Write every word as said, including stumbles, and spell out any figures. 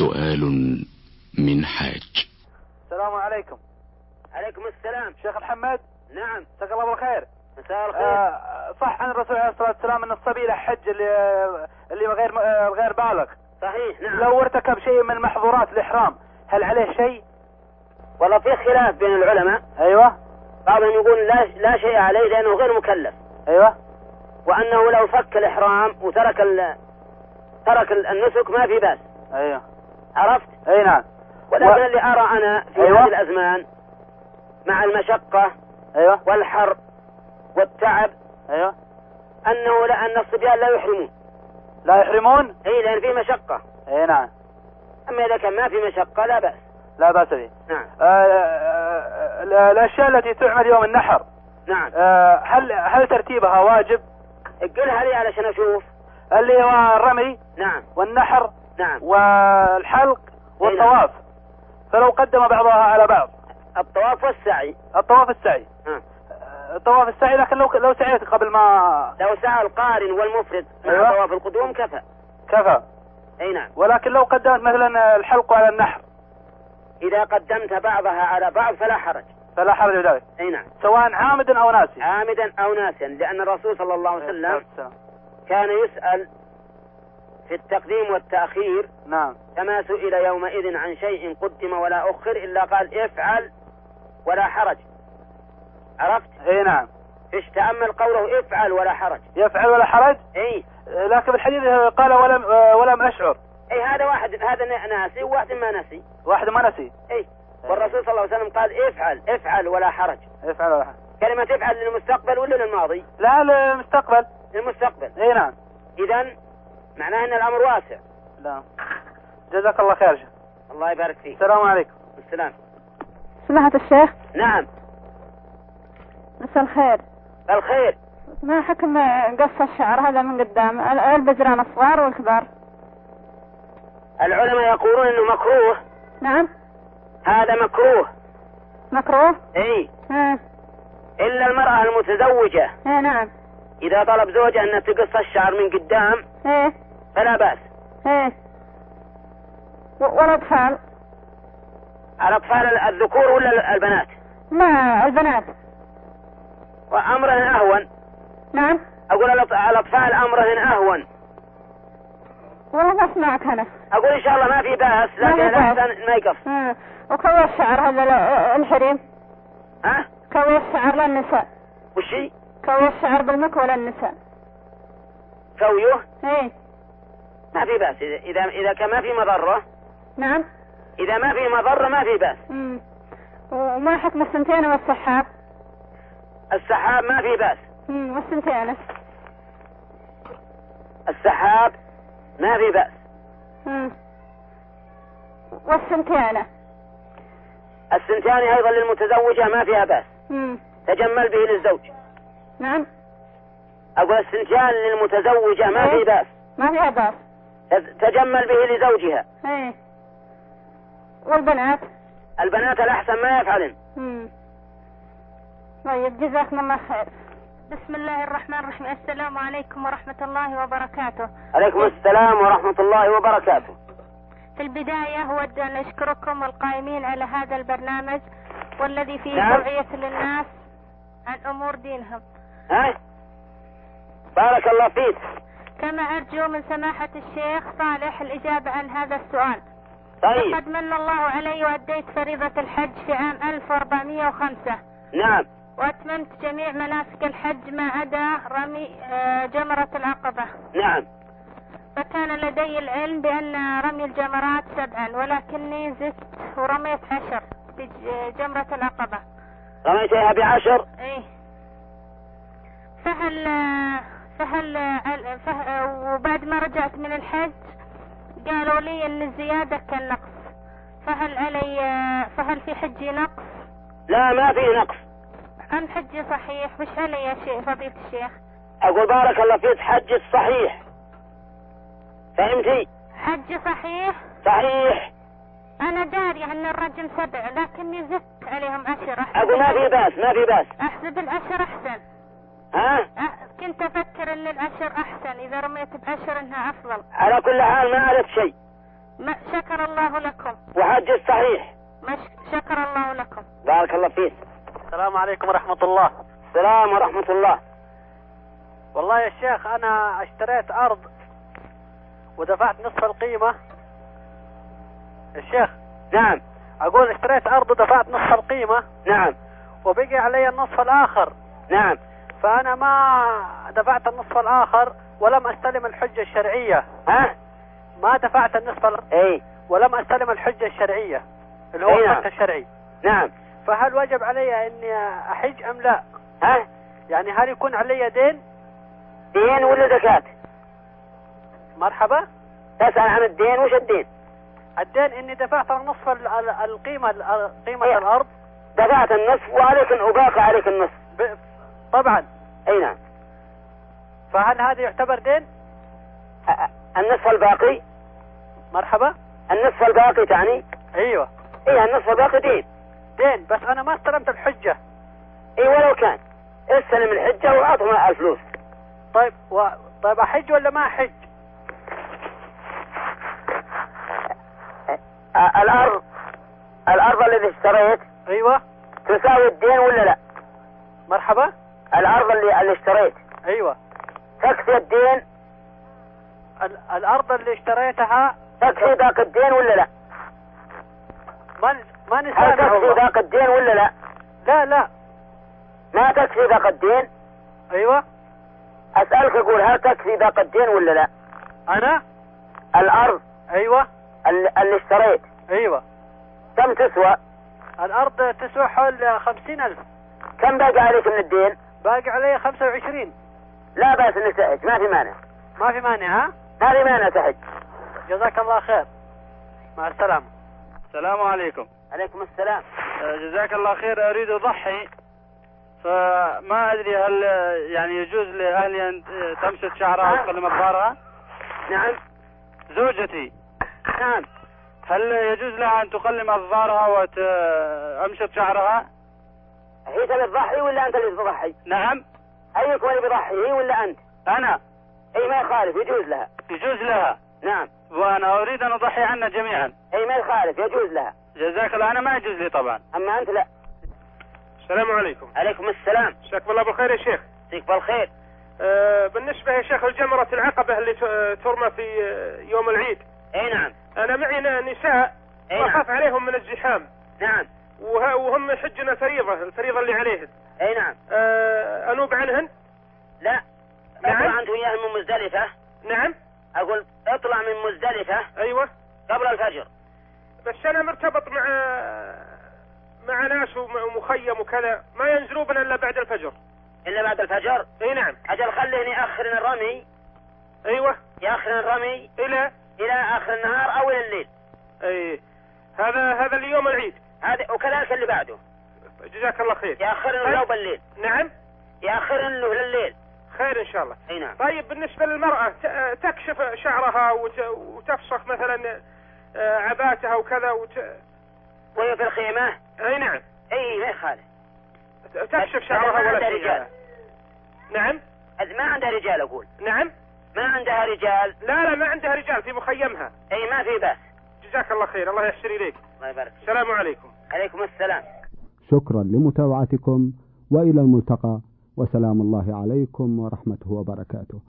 سؤال من حاج. السلام عليكم. عليكم السلام. شيخ محمد. نعم. مساك الله بالخير. مساء الخير. آه صح عن الرسول عليه الصلاة والسلام ان الصبي له حج اللي اللي غير غير بالغ. صحيح. نعم. لو ارتكب شيء من محظورات الإحرام هل عليه شيء؟ والله في خلاف بين العلماء. ايوه. بعضهم يقول لا لا شيء عليه لانه غير مكلف. ايوه. وانه لو فك الإحرام وترك ال... ترك النسك ما في بأس. ايوه. عرفت؟ اي نعم. ولكن و... اللي ارى انا في أيوة. هذه الازمان مع المشقة ايوه والحر والتعب ايوه انه لان الصبيان لا يحرمون. لا يحرمون؟ اي لان في مشقة. اي نعم. اما اذا كان ما في مشقة لا بأس. لا بأس به. نعم. آه آه الاشياء التي تعمل يوم النحر. نعم. آه هل هل ترتيبها واجب؟ قلها لي علشان اشوف. اللي هو الرمي. نعم. والنحر. نعم. والحلق والطواف. نعم. فلو قدم بعضها على بعض. الطواف والسعي. الطواف السعي. ها. الطواف السعي لكن لو لو سعيت قبل ما لو سعى القارن والمفرد مع أيوة. طواف القدوم كفى. كفى. اي نعم. ولكن لو قدمت مثلا الحلق على النحر. اذا قدمت بعضها على بعض فلا حرج. فلا حرج ذلك. اي نعم. سواء عامدا او ناسي. عامدا او ناسيا لان الرسول صلى الله عليه وسلم كان يسأل في التقديم والتأخير. نعم. كما سئل يومئذ عن شيء قدم ولا أخر إلا قال افعل ولا حرج. عرفت؟ اي نعم. ايش تأمل قوله افعل ولا حرج. يفعل ولا حرج. اي لكن الحديث قال ولم ولم اشعر. اي هذا واحد هذا ناسي وواحد ما نسي. واحد ما نسي. اي والرسول صلى الله عليه وسلم قال افعل افعل ولا حرج. افعل ولا حرج. كلمة افعل للمستقبل ولا للماضي؟ لا للمستقبل. للمستقبل. اي نعم. اذا معناه ان الامر واسع. لا. جزاك الله خير شيخ. الله يبارك فيك. السلام عليكم. السلام. سماحة الشيخ. نعم. مساء الخير. الخير. ما حكم قص الشعر هذا من قدام البزران الصغار والكبار؟ العلماء يقولون انه مكروه. نعم. هذا مكروه. مكروه. اي. اه. الا المرأة المتزوجة. ايه نعم. اذا طلب زوجها انها تقص الشعر من قدام ايه فلا بأس. ايه. والاطفال؟ الاطفال الذكور ولا البنات؟ لا البنات. وامرهن اهون. نعم. اقول الاطفال امرهن اهون. والله ما اسمعك انا. اقول ان شاء الله ما في بأس لكن الاحسن ما يقص. اه. وكوي الشعر هذا الحريم؟ ها؟ كوي الشعر للنساء. وشي؟ كوي الشعر بالمكوى للنساء. كويه؟ ايه. ما في بأس اذا اذا, إذا كان ما في مضرة. نعم. اذا ما في مضرة ما في بأس. امم. وما حكم السنتين والسحاب؟ السحاب ما في بأس. امم. والسنتين؟ السحاب ما في بأس. امم. والسنتين؟ السنتان ايضا للمتزوجة ما فيها بأس. امم. تجمل به للزوج. نعم. اقول السنتان للمتزوجة ما ايه؟ في بأس. ما فيها بأس. تجمل به لزوجها. ايه. والبنات؟ البنات الاحسن ما يفعلن. امم. طيب جزاكم الله خير. بسم الله الرحمن الرحيم. السلام عليكم ورحمة الله وبركاته. عليكم السلام ورحمة الله وبركاته. في البداية أود أن أشكركم القائمين على هذا البرنامج والذي فيه نعم. توعية للناس عن أمور دينهم. ها؟ بارك الله فيك. كما أرجو من سماحة الشيخ صالح الإجابة عن هذا السؤال. طيب. لقد من الله علي وأديت فريضة الحج في عام ألف وأربعمائة وخمسة. نعم. وأتممت جميع مناسك الحج ما عدا رمي جمرة العقبة. نعم. فكان لدي العلم بأن رمي الجمرات سبعا ولكني زدت ورميت عشر في جمرة العقبة. رميتها بعشر؟ ايه. فهل فهل فهل وبعد ما رجعت من الحج قالوا لي ان الزيادة كالنقص، فهل علي فهل في حجي نقص؟ لا ما في نقص. أم حجي صحيح؟ وش علي يا شيخ فضيلة الشيخ؟ أقول بارك الله فيك حج الصحيح. فهمتي؟ حج صحيح؟ صحيح. أنا داري أن الرجم سبع لكني زدت عليهم عشر. أقول ما في باس ما في باس. أحسب العشر أحسن. ها؟ أه كنت أفكر أن العشر أحسن، إذا رميت بعشر أنها أفضل. على كل حال ما عرفت شيء. ما شكر الله لكم. وحج الصحيح. مش شكر الله لكم. بارك الله فيك. السلام عليكم ورحمة الله. السلام ورحمة الله. والله يا شيخ أنا اشتريت أرض ودفعت نصف القيمة. الشيخ. نعم. أقول اشتريت أرض ودفعت نصف القيمة. نعم. وبقي علي النصف الآخر. نعم. فأنا ما دفعت النصف الآخر ولم أستلم الحجة الشرعية. ها؟ ما دفعت النصف الآخر. اي. ولم أستلم الحجة الشرعية اللي هو نعم. الحق الشرعي. نعم. فهل وجب علي إني أحج أم لا؟ ها؟ يعني هل يكون علي دين؟ دين ولا زكاة؟ مرحبا. تسأل عن الدين. وش الدين؟ الدين إني دفعت نصف ال- ال- القيمة ال- قيمة إيه. الأرض. دفعت النصف وعليك وباقي عليك النصف. ب... طبعا. اي نعم. فهل هذا يعتبر دين؟ أ- النصف الباقي. مرحبا. النصف الباقي تعني؟ ايوه. ايه النصف الباقي دين. دين بس انا ما استلمت الحجة. ايه ولو كان استلم الحجة واعطنا الفلوس. طيب و... طيب احج ولا ما احج؟ أ- الارض الارض الذي اشتريت ايوه. تساوي الدين ولا لا؟ مرحبا. الارض اللي, اللي اشتريت ايوه. تكفي الدين؟ ال... الارض اللي اشتريتها تكفي ذاك الدين ولا لا؟ ما ما هل نسأل تكفي والله. ذاك الدين ولا لا؟ لا لا. ما تكفي ذاك الدين. ايوه. اسألك اقول هل تكفي ذاك الدين ولا لا؟ انا. الارض ايوه. اللي, اللي اشتريت ايوه. كم تسوى؟ الارض تسوى حول خمسين الف. كم باقي عليك من الدين؟ باقي علي خمسة وعشرين. لا بأس انك تحج، ما في مانع. ما في مانع. ها؟ ما في مانع تحج. جزاك الله خير. مع السلامة. السلام عليكم. عليكم السلام. جزاك الله خير. أريد أضحي فما أدري هل يعني يجوز لأهلي أن تمشط شعرها وتقلم أظفارها؟ نعم. زوجتي. نعم. هل يجوز لها أن تقلم أظفارها وتمشط شعرها؟ هي تبي تضحي ولا أنت اللي تضحي؟ نعم. أيكم اللي بيضحي هي ولا أنت؟ أنا. أي ما يخالف يجوز لها. يجوز لها. نعم. وأنا أريد أن أضحي عنا جميعا. أي ما يخالف يجوز لها. جزاك الله. أنا ما يجوز لي طبعا. أما أنت لا. السلام عليكم. عليكم السلام. جزاكم الله بالخير يا شيخ. يجزيك بالخير. أه بالنسبة يا شيخ الجمرة العقبة اللي ترمى في يوم العيد. أي نعم. أنا معي نساء وأخاف عليهم من الزحام. نعم. وه وهم يحجن الفريضة الفريضة اللي عليهن. أي نعم. أه أنوب عنهن؟ لا. نعم. اطلع أنت وياهم من مزدلفة. نعم. أقول اطلع من مزدلفة. أيوة. قبل الفجر. بس أنا مرتبط مع مع ناس ومخيم وكذا ما ينزلوا بنا إلا بعد الفجر. إلا بعد الفجر؟ أي نعم. أجل خليني يأخرن الرمي. أيوة. يأخرن الرمي إلى إلى آخر النهار أو إلى الليل. أي هذا هذا اليوم العيد. هذا وكذلك اللي بعده. جزاك الله خير. يأخرن له بالليل. نعم. يأخرن له لليل. خير إن شاء الله. أي نعم. طيب بالنسبة للمرأة تكشف شعرها وتفسخ مثلا عباتها وكذا وت... وهي في الخيمة. أي نعم. أي ما يخالف. تكشف شعرها ولا شيء. رجال. نعم. ما عندها رجال أقول. نعم. ما عندها رجال. لا لا ما عندها رجال في مخيمها. أي ما في بأس. جزاك الله خير. الله يحسن إليك. الله يبارك. السلام عليكم. عليكم السلام. شكرا لمتابعتكم وإلى الملتقى وسلام الله عليكم ورحمته وبركاته.